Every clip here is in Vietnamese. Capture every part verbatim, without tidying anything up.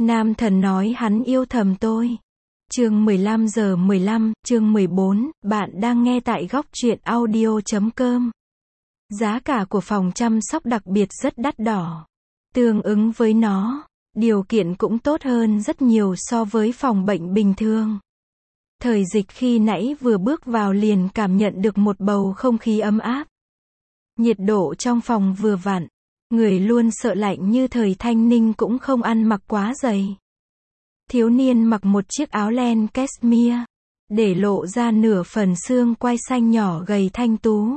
Nam thần nói hắn yêu thầm tôi. Chương mười lăm giờ mười lăm, chương mười bốn, bạn đang nghe tại góc truyện audio chấm com. Giá cả của phòng chăm sóc đặc biệt rất đắt đỏ. Tương ứng với nó, điều kiện cũng tốt hơn rất nhiều so với phòng bệnh bình thường. Thời Dịch khi nãy vừa bước vào liền cảm nhận được một bầu không khí ấm áp. Nhiệt độ trong phòng vừa vặn, người luôn sợ lạnh như Thời Thanh Ninh cũng không ăn mặc quá dày. Thiếu niên mặc một chiếc áo len cashmere, để lộ ra nửa phần xương quai xanh nhỏ gầy thanh tú.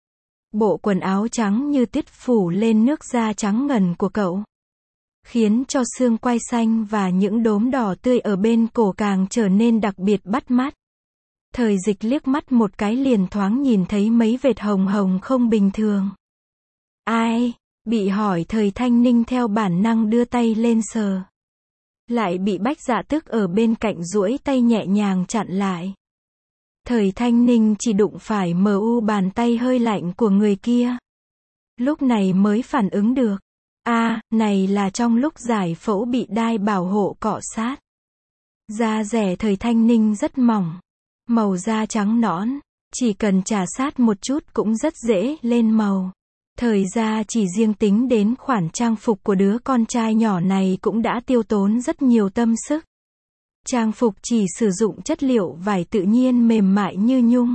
Bộ quần áo trắng như tuyết phủ lên nước da trắng ngần của cậu, khiến cho xương quai xanh và những đốm đỏ tươi ở bên cổ càng trở nên đặc biệt bắt mắt. Thời Dịch liếc mắt một cái liền thoáng nhìn thấy mấy vệt hồng hồng không bình thường. Ai? Bị hỏi Thời Thanh Ninh theo bản năng đưa tay lên sờ. Lại bị Bách Dạ Tức ở bên cạnh duỗi tay nhẹ nhàng chặn lại. Thời Thanh Ninh chỉ đụng phải mờ u bàn tay hơi lạnh của người kia. Lúc này mới phản ứng được. A, à, này là trong lúc giải phẫu bị đai bảo hộ cọ sát. Da dẻ Thời Thanh Ninh rất mỏng, màu da trắng nõn, chỉ cần chà sát một chút cũng rất dễ lên màu. Thời ra chỉ riêng tính đến khoản trang phục của đứa con trai nhỏ này cũng đã tiêu tốn rất nhiều tâm sức. Trang phục chỉ sử dụng chất liệu vải tự nhiên mềm mại như nhung.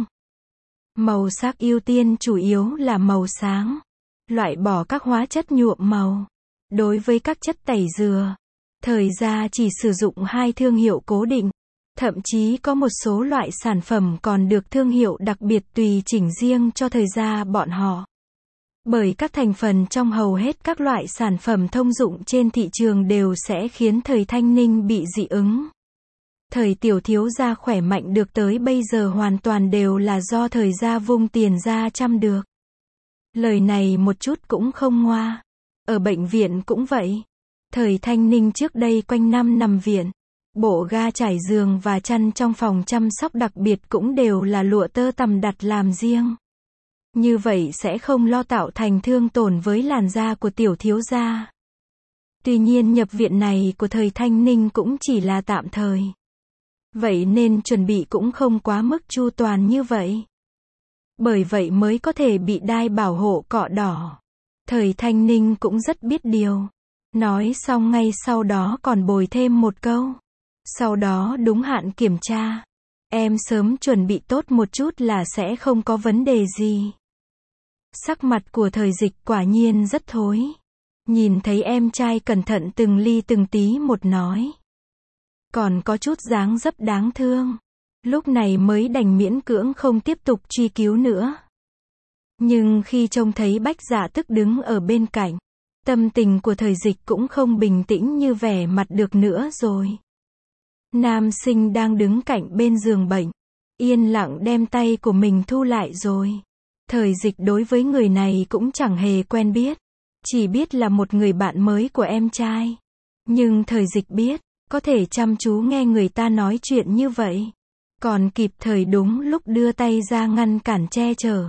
Màu sắc ưu tiên chủ yếu là màu sáng, loại bỏ các hóa chất nhuộm màu. Đối với các chất tẩy dừa, Thời ra chỉ sử dụng hai thương hiệu cố định. Thậm chí có một số loại sản phẩm còn được thương hiệu đặc biệt tùy chỉnh riêng cho Thời ra bọn họ. Bởi các thành phần trong hầu hết các loại sản phẩm thông dụng trên thị trường đều sẽ khiến Thời Thanh Ninh bị dị ứng. Thời tiểu thiếu gia khỏe mạnh được tới bây giờ hoàn toàn đều là do Thời gia vung tiền ra chăm được. Lời này một chút cũng không ngoa. Ở bệnh viện cũng vậy. Thời Thanh Ninh trước đây quanh năm nằm viện. Bộ ga trải giường và chăn trong phòng chăm sóc đặc biệt cũng đều là lụa tơ tằm đặt làm riêng. Như vậy sẽ không lo tạo thành thương tổn với làn da của tiểu thiếu gia. Tuy nhiên nhập viện này của Thời Thanh Ninh cũng chỉ là tạm thời. Vậy nên chuẩn bị cũng không quá mức chu toàn như vậy. Bởi vậy mới có thể bị đai bảo hộ cọ đỏ. Thời Thanh Ninh cũng rất biết điều. Nói xong ngay sau đó còn bồi thêm một câu. Sau đó đúng hạn kiểm tra. Em sớm chuẩn bị tốt một chút là sẽ không có vấn đề gì. Sắc mặt của Thời Dịch quả nhiên rất thối. Nhìn thấy em trai cẩn thận từng ly từng tí một nói. Còn có chút dáng dấp đáng thương. Lúc này mới đành miễn cưỡng không tiếp tục truy cứu nữa. Nhưng khi trông thấy Bách Dạ Tức đứng ở bên cạnh, tâm tình của Thời Dịch cũng không bình tĩnh như vẻ mặt được nữa rồi. Nam sinh đang đứng cạnh bên giường bệnh, yên lặng đem tay của mình thu lại rồi. Thời Dịch đối với người này cũng chẳng hề quen biết, chỉ biết là một người bạn mới của em trai. Nhưng Thời Dịch biết, có thể chăm chú nghe người ta nói chuyện như vậy, còn kịp thời đúng lúc đưa tay ra ngăn cản che chở.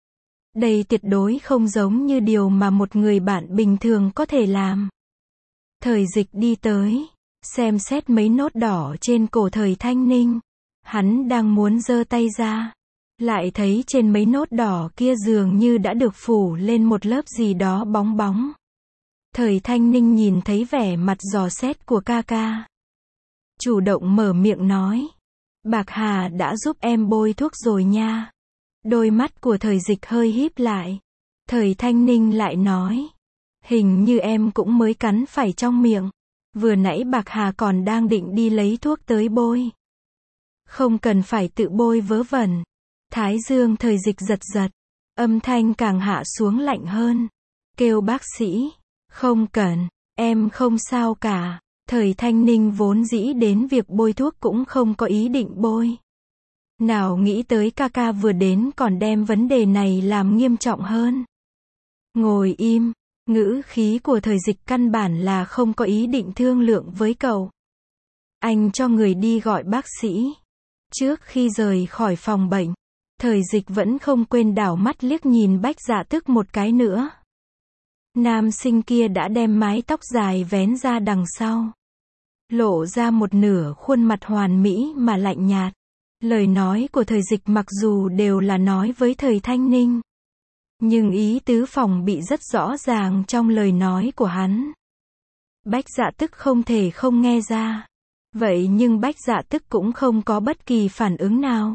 Đây tuyệt đối không giống như điều mà một người bạn bình thường có thể làm. Thời Dịch đi tới, xem xét mấy nốt đỏ trên cổ Thời Thanh Ninh. Hắn đang muốn giơ tay ra, lại thấy trên mấy nốt đỏ kia dường như đã được phủ lên một lớp gì đó bóng bóng. Thời Thanh Ninh nhìn thấy vẻ mặt dò xét của ca ca, chủ động mở miệng nói. Bạc Hà đã giúp em bôi thuốc rồi nha. Đôi mắt của Thời Dịch hơi híp lại. Thời Thanh Ninh lại nói. Hình như em cũng mới cắn phải trong miệng. Vừa nãy Bạc Hà còn đang định đi lấy thuốc tới bôi. Không cần phải tự bôi vớ vẩn. Thái dương Thời Dịch giật giật. Âm thanh càng hạ xuống lạnh hơn. Kêu bác sĩ. Không cần, em không sao cả. Thời Thanh Ninh vốn dĩ đến việc bôi thuốc cũng không có ý định bôi. Nào nghĩ tới ca ca vừa đến còn đem vấn đề này làm nghiêm trọng hơn. Ngồi im, ngữ khí của Thời Dịch căn bản là không có ý định thương lượng với cậu. Anh cho người đi gọi bác sĩ. Trước khi rời khỏi phòng bệnh, Thời Dịch vẫn không quên đảo mắt liếc nhìn Bách Dạ Tức một cái nữa. Nam sinh kia đã đem mái tóc dài vén ra đằng sau. lộ ra một nửa khuôn mặt hoàn mỹ mà lạnh nhạt. Lời nói của Thời Dịch mặc dù đều là nói với Thời Thanh Ninh, nhưng ý tứ phòng bị rất rõ ràng trong lời nói của hắn. Bách Dạ Tức không thể không nghe ra. Vậy nhưng Bách Dạ Tức cũng không có bất kỳ phản ứng nào.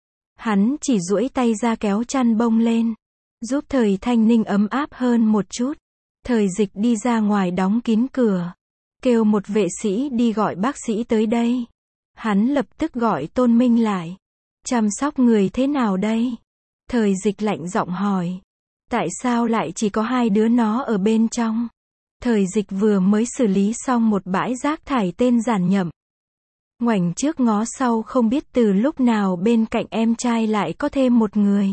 Hắn chỉ duỗi tay ra kéo chăn bông lên, giúp Thời Thanh Ninh ấm áp hơn một chút. Thời Dịch đi ra ngoài đóng kín cửa, kêu một vệ sĩ đi gọi bác sĩ tới đây. Hắn lập tức gọi Tôn Minh lại. Chăm sóc người thế nào đây? Thời Dịch lạnh giọng hỏi. Tại sao lại chỉ có hai đứa nó ở bên trong? Thời Dịch vừa mới xử lý xong một bãi rác thải tên Giản Nhậm. Ngoảnh trước ngó sau không biết từ lúc nào bên cạnh em trai lại có thêm một người.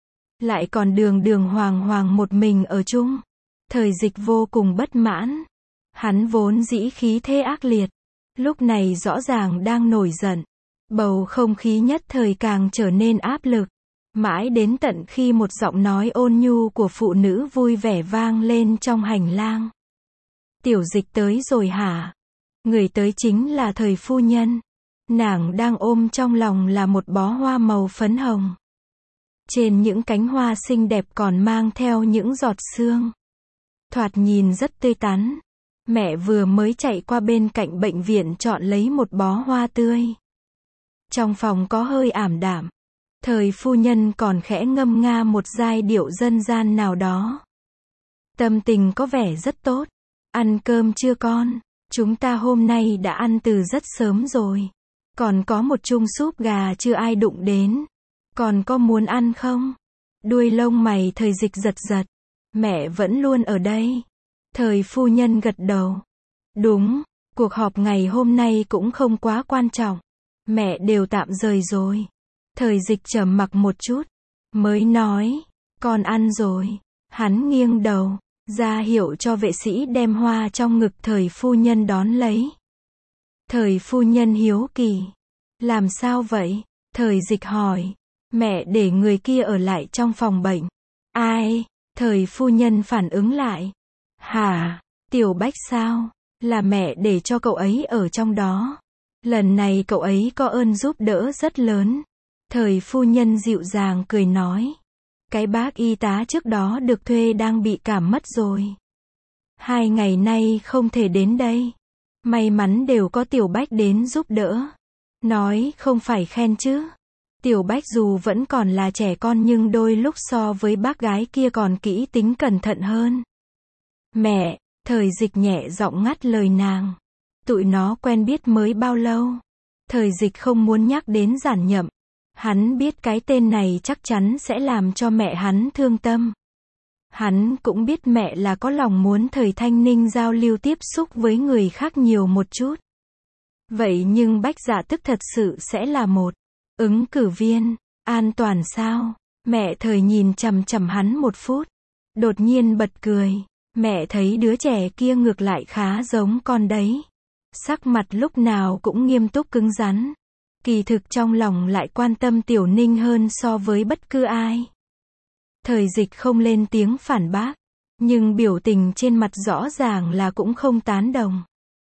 Lại còn đường đường hoàng hoàng một mình ở chung. Thời Dịch vô cùng bất mãn. Hắn vốn dĩ khí thế ác liệt, lúc này rõ ràng đang nổi giận. Bầu không khí nhất thời càng trở nên áp lực. Mãi đến tận khi một giọng nói ôn nhu của phụ nữ vui vẻ vang lên trong hành lang. Tiểu Dịch tới rồi hả? Người tới chính là Thời phu nhân. Nàng đang ôm trong lòng là một bó hoa màu phấn hồng. Trên những cánh hoa xinh đẹp còn mang theo những giọt sương. Thoạt nhìn rất tươi tắn. Mẹ vừa mới chạy qua bên cạnh bệnh viện chọn lấy một bó hoa tươi. Trong phòng có hơi ảm đạm. Thời phu nhân còn khẽ ngâm nga một giai điệu dân gian nào đó. Tâm tình có vẻ rất tốt. Ăn cơm chưa con? Chúng ta hôm nay đã ăn từ rất sớm rồi. Còn có một chung súp gà chưa ai đụng đến. Còn có muốn ăn không? Đuôi lông mày Thời Dịch giật giật. Mẹ vẫn luôn ở đây. Thời phu nhân gật đầu. Đúng, cuộc họp ngày hôm nay cũng không quá quan trọng. Mẹ đều tạm rời rồi. Thời Dịch trầm mặc một chút, mới nói, con ăn rồi. Hắn nghiêng đầu, ra hiệu cho vệ sĩ đem hoa trong ngực Thời phu nhân đón lấy. Thời phu nhân hiếu kỳ. Làm sao vậy? Thời Dịch hỏi. Mẹ để người kia ở lại trong phòng bệnh. Ai? Thời phu nhân phản ứng lại. Hả? Tiểu Bách sao? Là mẹ để cho cậu ấy ở trong đó. Lần này cậu ấy có ơn giúp đỡ rất lớn. Thời phu nhân dịu dàng cười nói. Cái bác y tá trước đó được thuê đang bị cảm mất rồi. Hai ngày nay không thể đến đây. May mắn đều có Tiểu Bách đến giúp đỡ. Nói không phải khen chứ. Tiểu Bách dù vẫn còn là trẻ con nhưng đôi lúc so với bác gái kia còn kỹ tính cẩn thận hơn. Mẹ, Thời Dịch nhẹ giọng ngắt lời nàng. Tụi nó quen biết mới bao lâu? Thời Dịch không muốn nhắc đến Giản Nhậm. Hắn biết cái tên này chắc chắn sẽ làm cho mẹ hắn thương tâm. Hắn cũng biết mẹ là có lòng muốn Thời Thanh Ninh giao lưu tiếp xúc với người khác nhiều một chút. Vậy nhưng Bách Dạ Tức thật sự sẽ là một ứng cử viên an toàn sao? Mẹ Thời nhìn chằm chằm hắn một phút, đột nhiên bật cười. Mẹ thấy đứa trẻ kia ngược lại khá giống con đấy. Sắc mặt lúc nào cũng nghiêm túc cứng rắn. Kỳ thực trong lòng lại quan tâm Tiểu Ninh hơn so với bất cứ ai. Thời Dịch không lên tiếng phản bác, nhưng biểu tình trên mặt rõ ràng là cũng không tán đồng.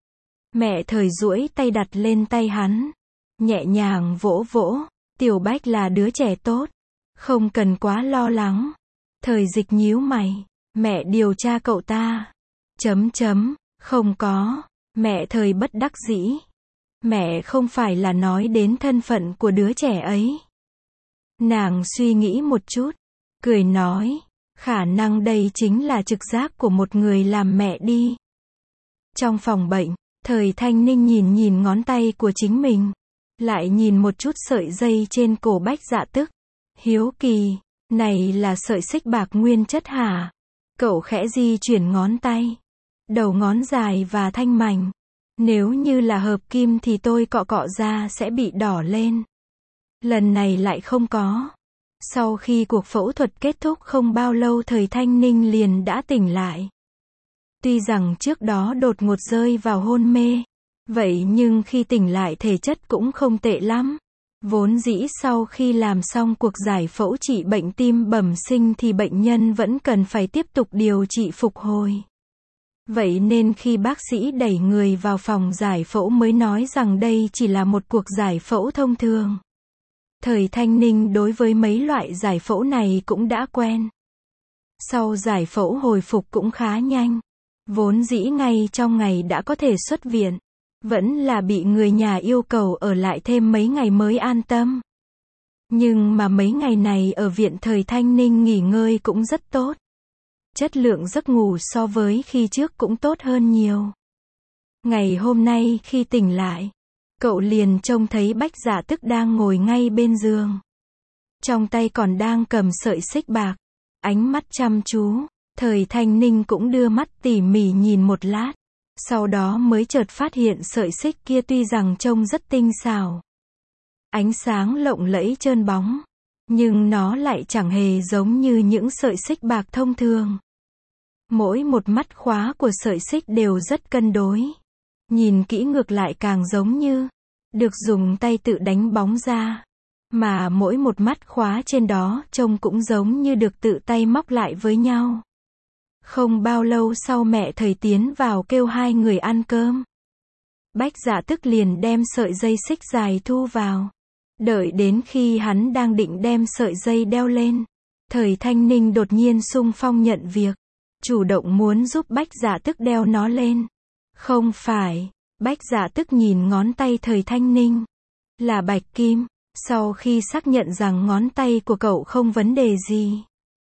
Mẹ Thời duỗi tay đặt lên tay hắn, nhẹ nhàng vỗ vỗ. Tiểu Bách là đứa trẻ tốt, không cần quá lo lắng. Thời Dịch nhíu mày. Mẹ điều tra cậu ta. Chấm chấm, không có. Mẹ Thời bất đắc dĩ. Mẹ không phải là nói đến thân phận của đứa trẻ ấy. Nàng suy nghĩ một chút, cười nói, khả năng đây chính là trực giác của một người làm mẹ đi. Trong phòng bệnh, Thời Thanh Ninh nhìn nhìn ngón tay của chính mình, lại nhìn một chút sợi dây trên cổ Bách Dạ Tức. Hiếu kỳ, này là sợi xích bạc nguyên chất hả? Cậu khẽ di chuyển ngón tay. Đầu ngón dài và thanh mảnh. Nếu như là hợp kim thì tôi cọ cọ ra sẽ bị đỏ lên. Lần này lại không có. Sau khi cuộc phẫu thuật kết thúc không bao lâu Thời Thanh Ninh liền đã tỉnh lại. Tuy rằng trước đó đột ngột rơi vào hôn mê. Vậy nhưng khi tỉnh lại thể chất cũng không tệ lắm. Vốn dĩ sau khi làm xong cuộc giải phẫu trị bệnh tim bẩm sinh thì bệnh nhân vẫn cần phải tiếp tục điều trị phục hồi. Vậy nên khi bác sĩ đẩy người vào phòng giải phẫu mới nói rằng đây chỉ là một cuộc giải phẫu thông thường. Thời Thanh Ninh đối với mấy loại giải phẫu này cũng đã quen. Sau giải phẫu hồi phục cũng khá nhanh. Vốn dĩ ngay trong ngày đã có thể xuất viện. Vẫn là bị người nhà yêu cầu ở lại thêm mấy ngày mới an tâm. Nhưng mà mấy ngày này ở viện Thời Thanh Ninh nghỉ ngơi cũng rất tốt. Chất lượng giấc ngủ so với khi trước cũng tốt hơn nhiều. Ngày hôm nay khi tỉnh lại, cậu liền trông thấy Bách Dạ Tức đang ngồi ngay bên giường. Trong tay còn đang cầm sợi xích bạc, ánh mắt chăm chú. Thời Thanh Ninh cũng đưa mắt tỉ mỉ nhìn một lát, sau đó mới chợt phát hiện sợi xích kia tuy rằng trông rất tinh xảo, ánh sáng lộng lẫy trơn bóng, nhưng nó lại chẳng hề giống như những sợi xích bạc thông thường. Mỗi một mắt khóa của sợi xích đều rất cân đối. Nhìn kỹ ngược lại càng giống như được dùng tay tự đánh bóng ra. Mà mỗi một mắt khóa trên đó trông cũng giống như được tự tay móc lại với nhau. Không bao lâu sau mẹ Thời tiến vào kêu hai người ăn cơm. Bách Dạ Tức liền đem sợi dây xích dài thu vào. Đợi đến khi hắn đang định đem sợi dây đeo lên, Thời Thanh Ninh đột nhiên xung phong nhận việc. Chủ động muốn giúp Bách Dạ Tức đeo nó lên. Không phải. Bách Dạ Tức nhìn ngón tay Thời Thanh Ninh. Là bạch kim. Sau khi xác nhận rằng ngón tay của cậu không vấn đề gì,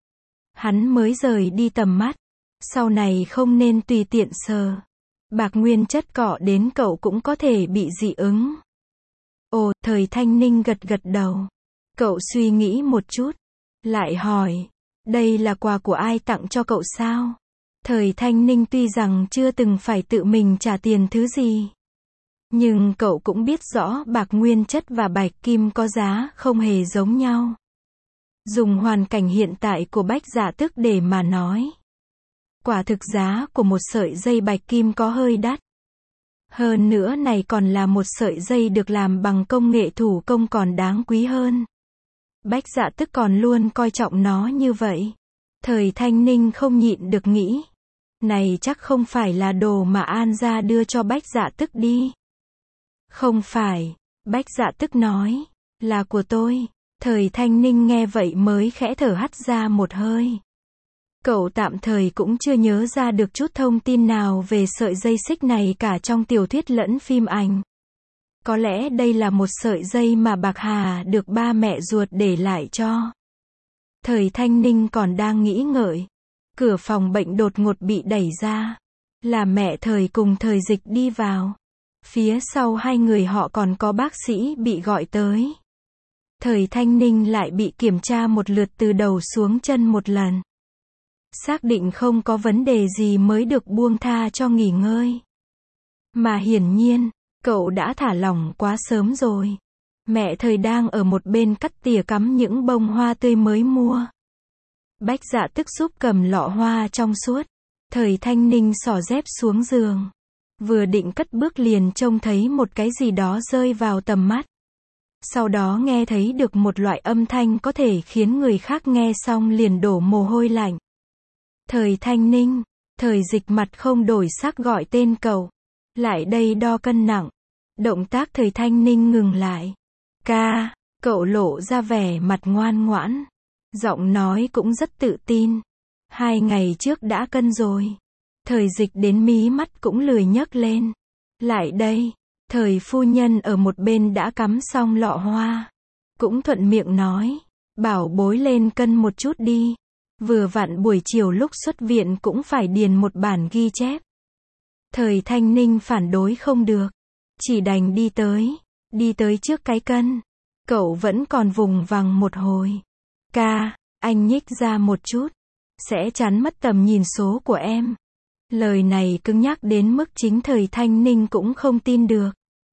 hắn mới rời đi tầm mắt. Sau này không nên tùy tiện sờ. Bạc nguyên chất cọ đến cậu cũng có thể bị dị ứng. Ồ, Thời Thanh Ninh gật gật đầu. Cậu suy nghĩ một chút. Lại hỏi. Đây là quà của ai tặng cho cậu sao? Thời Thanh Ninh tuy rằng chưa từng phải tự mình trả tiền thứ gì, nhưng cậu cũng biết rõ bạc nguyên chất và bạch kim có giá không hề giống nhau. Dùng hoàn cảnh hiện tại của Bách Dạ Tức để mà nói, quả thực giá của một sợi dây bạch kim có hơi đắt. Hơn nữa này còn là một sợi dây được làm bằng công nghệ thủ công còn đáng quý hơn. Bách Dạ Tức còn luôn coi trọng nó như vậy. Thời Thanh Ninh không nhịn được nghĩ, này chắc không phải là đồ mà An gia đưa cho Bách Dạ Tức đi. Không phải, Bách Dạ Tức nói, là của tôi. Thời Thanh Ninh nghe vậy mới khẽ thở hắt ra một hơi. Cậu tạm thời cũng chưa nhớ ra được chút thông tin nào về sợi dây xích này cả trong tiểu thuyết lẫn phim ảnh. Có lẽ đây là một sợi dây mà Bạc Hà được ba mẹ ruột để lại cho. Thời Thanh Ninh còn đang nghĩ ngợi, cửa phòng bệnh đột ngột bị đẩy ra. Là mẹ Thời cùng Thời Dịch đi vào. Phía sau hai người họ còn có bác sĩ bị gọi tới. Thời Thanh Ninh lại bị kiểm tra một lượt từ đầu xuống chân một lần. Xác định không có vấn đề gì mới được buông tha cho nghỉ ngơi. Mà hiển nhiên, cậu đã thả lỏng quá sớm rồi. Mẹ Thời đang ở một bên cắt tỉa cắm những bông hoa tươi mới mua. Bách Dạ Tức giúp cầm lọ hoa trong suốt. Thời Thanh Ninh xỏ dép xuống giường. Vừa định cất bước liền trông thấy một cái gì đó rơi vào tầm mắt. Sau đó nghe thấy được một loại âm thanh có thể khiến người khác nghe xong liền đổ mồ hôi lạnh. Thời Thanh Ninh, Thời Dịch mặt không đổi sắc gọi tên cậu. Lại đây đo cân nặng. Động tác Thời Thanh Ninh ngừng lại. Ca, cậu lộ ra vẻ mặt ngoan ngoãn. Giọng nói cũng rất tự tin. Hai ngày trước đã cân rồi. Thời Dịch đến mí mắt cũng lười nhấc lên. Lại đây. Thời phu nhân ở một bên đã cắm xong lọ hoa. Cũng thuận miệng nói. Bảo bối lên cân một chút đi. Vừa vặn buổi chiều lúc xuất viện cũng phải điền một bản ghi chép. Thời Thanh Ninh phản đối không được. Chỉ đành đi tới. Đi tới trước cái cân. Cậu vẫn còn vùng vằng một hồi. Ca, anh nhích ra một chút. Sẽ chắn mất tầm nhìn số của em. Lời này cứng nhắc đến mức chính Thời Thanh Ninh cũng không tin được.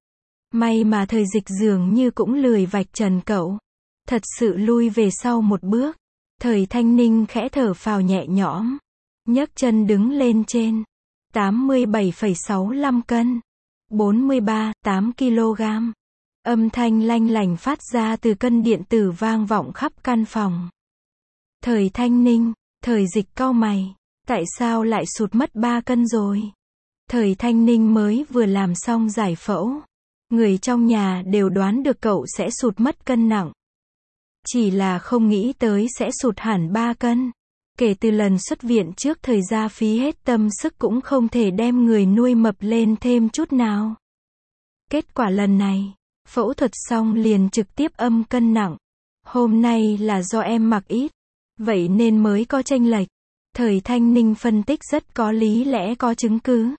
May mà Thời Dịch dường như cũng lười vạch trần cậu. Thật sự lui về sau một bước. Thời Thanh Ninh khẽ thở phào nhẹ nhõm. Nhấc chân đứng lên trên. tám mươi bảy phẩy sáu lăm cân. bốn mươi ba phẩy tám ki lô gam. Âm thanh lanh lành phát ra từ cân điện tử vang vọng khắp căn phòng. Thời Thanh Ninh, Thời Dịch cau mày. Tại sao lại sụt mất ba cân rồi? Thời Thanh Ninh mới vừa làm xong giải phẫu. Người trong nhà đều đoán được cậu sẽ sụt mất cân nặng. Chỉ là không nghĩ tới sẽ sụt hẳn ba cân. Kể từ lần xuất viện trước thời gia phí hết tâm sức cũng không thể đem người nuôi mập lên thêm chút nào. Kết quả lần này, phẫu thuật xong liền trực tiếp âm cân nặng. Hôm nay là do em mặc ít, vậy nên mới có chênh lệch. Thời Thanh Ninh phân tích rất có lý lẽ có chứng cứ.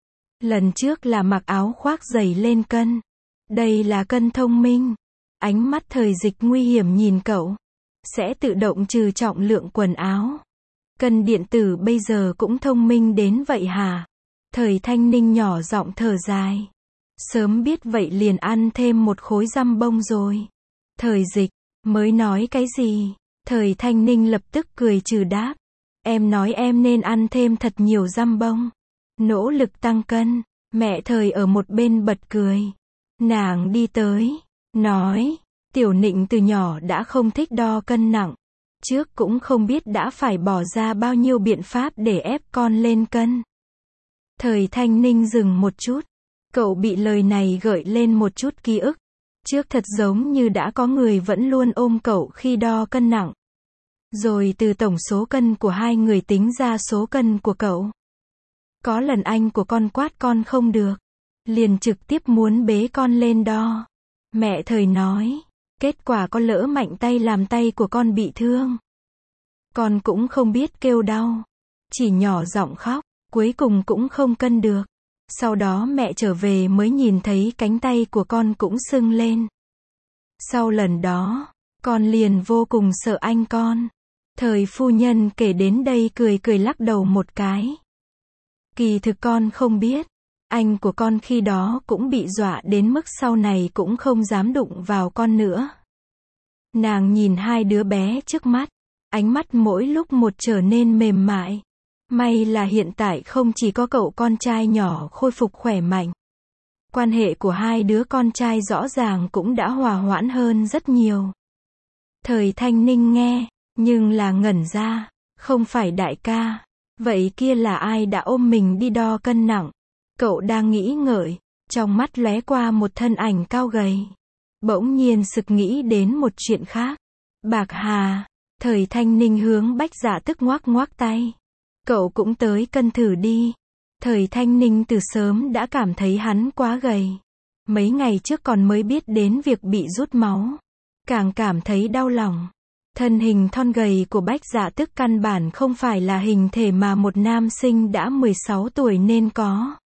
Lần trước là mặc áo khoác dày lên cân. Đây là cân thông minh. Ánh mắt Thời Dịch nguy hiểm nhìn cậu. Sẽ tự động trừ trọng lượng quần áo. Cân điện tử bây giờ cũng thông minh đến vậy hả? Thời Thanh Ninh nhỏ giọng thở dài. Sớm biết vậy liền ăn thêm một khối dăm bông rồi. Thời Dịch, mới nói cái gì? Thời Thanh Ninh lập tức cười trừ đáp. Em nói em nên ăn thêm thật nhiều dăm bông. Nỗ lực tăng cân. Mẹ Thời ở một bên bật cười. Nàng đi tới, nói, Tiểu Nịnh từ nhỏ đã không thích đo cân nặng. Trước cũng không biết đã phải bỏ ra bao nhiêu biện pháp để ép con lên cân. Thời Thanh Ninh dừng một chút. Cậu bị lời này gợi lên một chút ký ức. Trước thật giống như đã có người vẫn luôn ôm cậu khi đo cân nặng. Rồi từ tổng số cân của hai người tính ra số cân của cậu. Có lần anh của con quát con không được. Liền trực tiếp muốn bế con lên đo. Mẹ Thời nói. Kết quả con lỡ mạnh tay làm tay của con bị thương. Con cũng không biết kêu đau. Chỉ nhỏ giọng khóc. Cuối cùng cũng không cân được. Sau đó mẹ trở về mới nhìn thấy cánh tay của con cũng sưng lên. Sau lần đó, con liền vô cùng sợ anh con. Thời phu nhân kể đến đây cười cười lắc đầu một cái. Kỳ thực con không biết. Anh của con khi đó cũng bị dọa đến mức sau này cũng không dám đụng vào con nữa. Nàng nhìn hai đứa bé trước mắt. Ánh mắt mỗi lúc một trở nên mềm mại. May là hiện tại không chỉ có cậu con trai nhỏ khôi phục khỏe mạnh. Quan hệ của hai đứa con trai rõ ràng cũng đã hòa hoãn hơn rất nhiều. Thời Thanh Ninh nghe, nhưng là ngẩn ra. Không phải đại ca. Vậy kia là ai đã ôm mình đi đo cân nặng? Cậu đang nghĩ ngợi, trong mắt lóe qua một thân ảnh cao gầy. Bỗng nhiên sực nghĩ đến một chuyện khác. Bạc Hà. Thời Thanh Ninh hướng Bách Dạ Tức ngoắc ngoắc tay. Cậu cũng tới cân thử đi. Thời Thanh Ninh từ sớm đã cảm thấy hắn quá gầy. Mấy ngày trước còn mới biết đến việc bị rút máu. Càng cảm thấy đau lòng. Thân hình thon gầy của Bách Dạ Tức căn bản không phải là hình thể mà một nam sinh đã mười sáu tuổi nên có.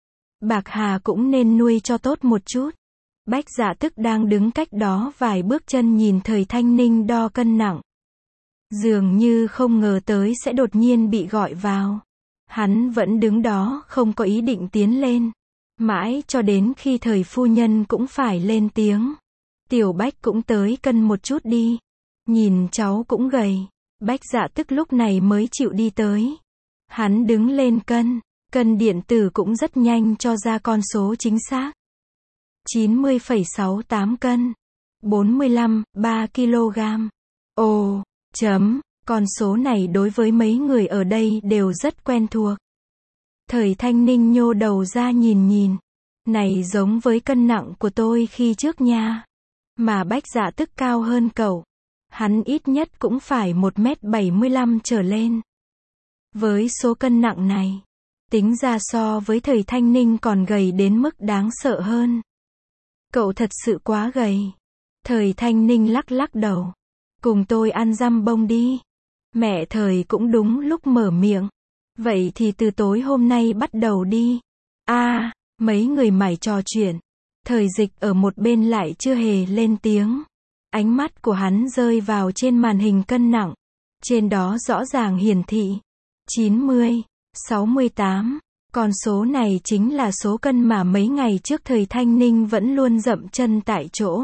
Bạc Hà cũng nên nuôi cho tốt một chút. Bách Dạ Tức đang đứng cách đó vài bước chân nhìn Thời Thanh Ninh đo cân nặng. Dường như không ngờ tới sẽ đột nhiên bị gọi vào. Hắn vẫn đứng đó không có ý định tiến lên. Mãi cho đến khi Thời phu nhân cũng phải lên tiếng. Tiểu Bách cũng tới cân một chút đi. Nhìn cháu cũng gầy. Bách Dạ Tức lúc này mới chịu đi tới. Hắn đứng lên cân. Cân điện tử cũng rất nhanh cho ra con số chính xác. chín mươi phẩy sáu tám cân. bốn mươi lăm, ba ki lô gam. Ồ, chấm, con số này đối với mấy người ở đây đều rất quen thuộc. Thời Thanh Ninh nhô đầu ra nhìn nhìn. Này giống với cân nặng của tôi khi trước nha. Mà Bách Dạ Tức cao hơn cậu. Hắn ít nhất cũng phải một mét bảy mươi lăm trở lên. Với số cân nặng này, tính ra so với Thời Thanh Ninh còn gầy đến mức đáng sợ hơn. Cậu thật sự quá gầy. Thời Thanh Ninh lắc lắc đầu. Cùng tôi ăn dăm bông đi. Mẹ Thời cũng đúng lúc mở miệng. Vậy thì từ tối hôm nay bắt đầu đi. A, à, mấy người mải trò chuyện. Thời Dịch ở một bên lại chưa hề lên tiếng. Ánh mắt của hắn rơi vào trên màn hình cân nặng. Trên đó rõ ràng hiển thị chín mươi, sáu mươi tám. Con số này chính là số cân mà mấy ngày trước Thời Thanh Ninh vẫn luôn dậm chân tại chỗ.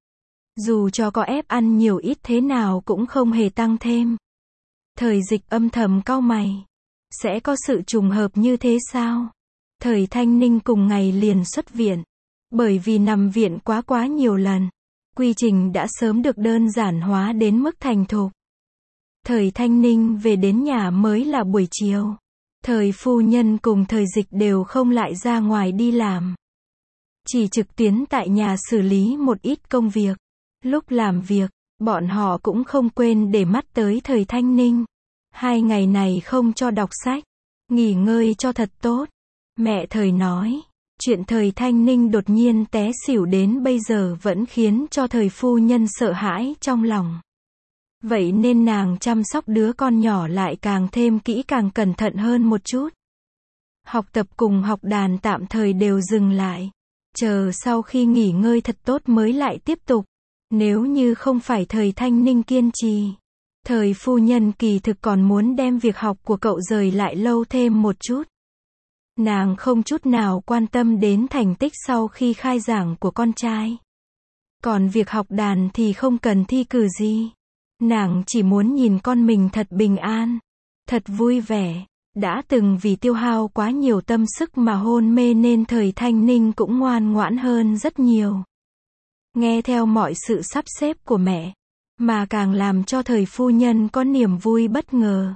Dù cho có ép ăn nhiều ít thế nào cũng không hề tăng thêm. Thời Dịch âm thầm cau mày. Sẽ có sự trùng hợp như thế sao? Thời Thanh Ninh cùng ngày liền xuất viện. Bởi vì nằm viện quá quá nhiều lần. Quy trình đã sớm được đơn giản hóa đến mức thành thục. Thời Thanh Ninh về đến nhà mới là buổi chiều. Thời phu nhân cùng thời Dịch đều không lại ra ngoài đi làm. Chỉ trực tuyến tại nhà xử lý một ít công việc. Lúc làm việc, bọn họ cũng không quên để mắt tới thời Thanh Ninh. Hai ngày này không cho đọc sách, nghỉ ngơi cho thật tốt. Mẹ thời nói, chuyện thời Thanh Ninh đột nhiên té xỉu đến bây giờ vẫn khiến cho thời phu nhân sợ hãi trong lòng. Vậy nên nàng chăm sóc đứa con nhỏ lại càng thêm kỹ càng cẩn thận hơn một chút. Học tập cùng học đàn tạm thời đều dừng lại. Chờ sau khi nghỉ ngơi thật tốt mới lại tiếp tục. Nếu như không phải thời Thanh Ninh kiên trì, thời phu nhân kỳ thực còn muốn đem việc học của cậu rời lại lâu thêm một chút. Nàng không chút nào quan tâm đến thành tích sau khi khai giảng của con trai. Còn việc học đàn thì không cần thi cử gì. Nàng chỉ muốn nhìn con mình thật bình an, thật vui vẻ. Đã từng vì tiêu hao quá nhiều tâm sức mà hôn mê nên thời Thanh Ninh cũng ngoan ngoãn hơn rất nhiều. Nghe theo mọi sự sắp xếp của mẹ, mà càng làm cho thời phu nhân có niềm vui bất ngờ.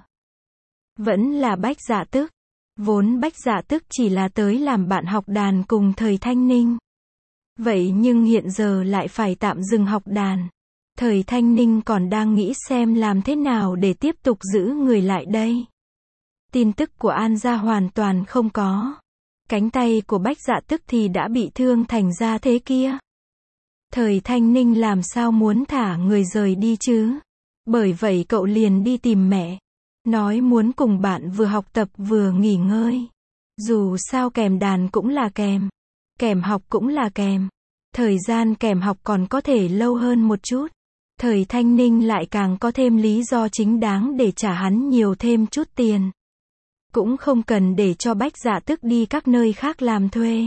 Vẫn là Bách Dạ Tức. Vốn Bách Dạ Tức chỉ là tới làm bạn học đàn cùng thời Thanh Ninh. Vậy nhưng hiện giờ lại phải tạm dừng học đàn. Thời Thanh Ninh còn đang nghĩ xem làm thế nào để tiếp tục giữ người lại đây. Tin tức của An gia hoàn toàn không có. Cánh tay của Bách Dạ Tức thì đã bị thương thành ra thế kia. Thời Thanh Ninh làm sao muốn thả người rời đi chứ? Bởi vậy cậu liền đi tìm mẹ. Nói muốn cùng bạn vừa học tập vừa nghỉ ngơi. Dù sao kèm đàn cũng là kèm. Kèm học cũng là kèm. Thời gian kèm học còn có thể lâu hơn một chút. Thời Thanh Ninh lại càng có thêm lý do chính đáng để trả hắn nhiều thêm chút tiền. Cũng không cần để cho Bách Dạ Tức đi các nơi khác làm thuê.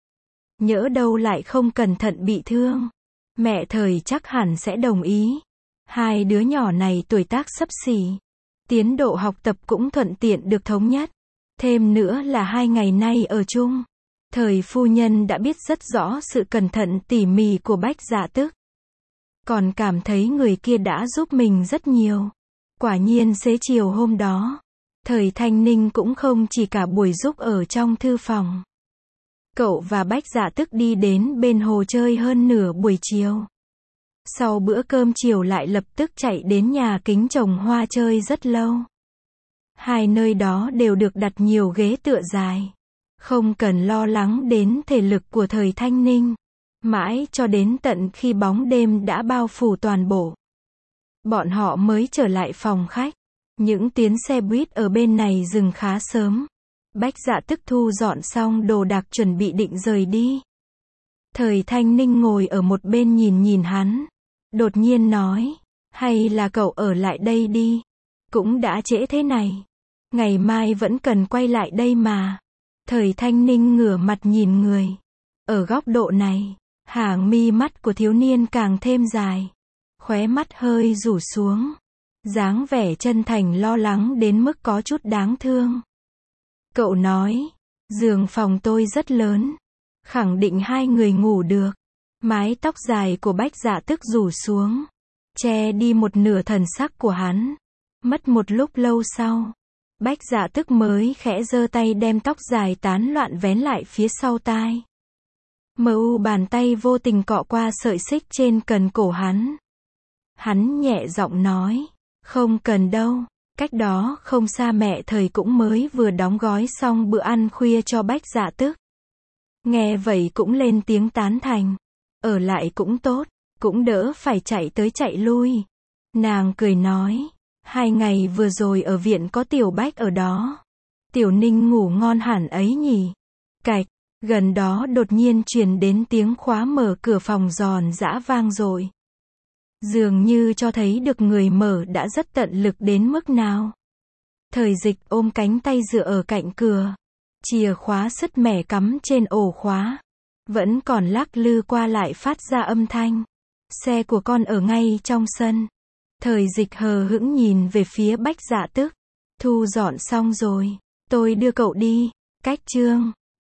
Nhỡ đâu lại không cẩn thận bị thương. Mẹ thời chắc hẳn sẽ đồng ý. Hai đứa nhỏ này tuổi tác xấp xỉ. Tiến độ học tập cũng thuận tiện được thống nhất. Thêm nữa là hai ngày nay ở chung. Thời phu nhân đã biết rất rõ sự cẩn thận tỉ mỉ của Bách Dạ Tức. Còn cảm thấy người kia đã giúp mình rất nhiều. Quả nhiên xế chiều hôm đó, thời Thanh Ninh cũng không chỉ cả buổi giúp ở trong thư phòng. Cậu và Bách Dạ Tức đi đến bên hồ chơi hơn nửa buổi chiều. Sau bữa cơm chiều lại lập tức chạy đến nhà kính trồng hoa chơi rất lâu. Hai nơi đó đều được đặt nhiều ghế tựa dài. Không cần lo lắng đến thể lực của thời Thanh Ninh. Mãi cho đến tận khi bóng đêm đã bao phủ toàn bộ. Bọn họ mới trở lại phòng khách. Những tuyến xe buýt ở bên này dừng khá sớm. Bách Dạ Tức thu dọn xong đồ đạc chuẩn bị định rời đi. Thời Thanh Ninh ngồi ở một bên nhìn nhìn hắn. Đột nhiên nói, hay là cậu ở lại đây đi. Cũng đã trễ thế này. Ngày mai vẫn cần quay lại đây mà. Thời Thanh Ninh ngửa mặt nhìn người. Ở góc độ này, hàng mi mắt của thiếu niên càng thêm dài. Khóe mắt hơi rủ xuống. Dáng vẻ chân thành lo lắng đến mức có chút đáng thương. Cậu nói, giường phòng tôi rất lớn. Khẳng định hai người ngủ được. Mái tóc dài của Bách Dạ Tức rủ xuống. Che đi một nửa thần sắc của hắn. Mất một lúc lâu sau. Bách Dạ Tức mới khẽ giơ tay đem tóc dài tán loạn vén lại phía sau tai. Mờ u bàn tay vô tình cọ qua sợi xích trên cần cổ hắn. Hắn nhẹ giọng nói, không cần đâu. Cách đó không xa mẹ thời cũng mới vừa đóng gói xong bữa ăn khuya cho Bách Dạ Tức. Nghe vậy cũng lên tiếng tán thành. Ở lại cũng tốt, cũng đỡ phải chạy tới chạy lui. Nàng cười nói, hai ngày vừa rồi ở viện có Tiểu Bách ở đó. Tiểu Ninh ngủ ngon hẳn ấy nhỉ. Cạch, gần đó đột nhiên truyền đến tiếng khóa mở cửa phòng giòn giã vang dội. Dường như cho thấy được người mở đã rất tận lực đến mức nào. Thời Dịch ôm cánh tay dựa ở cạnh cửa. Chìa khóa sứt mẻ cắm trên ổ khóa. Vẫn còn lắc lư qua lại phát ra âm thanh. Xe của con ở ngay trong sân. Thời Dịch hờ hững nhìn về phía Bách Dạ Tức. Thu dọn xong rồi. Tôi đưa cậu đi. Cách chương.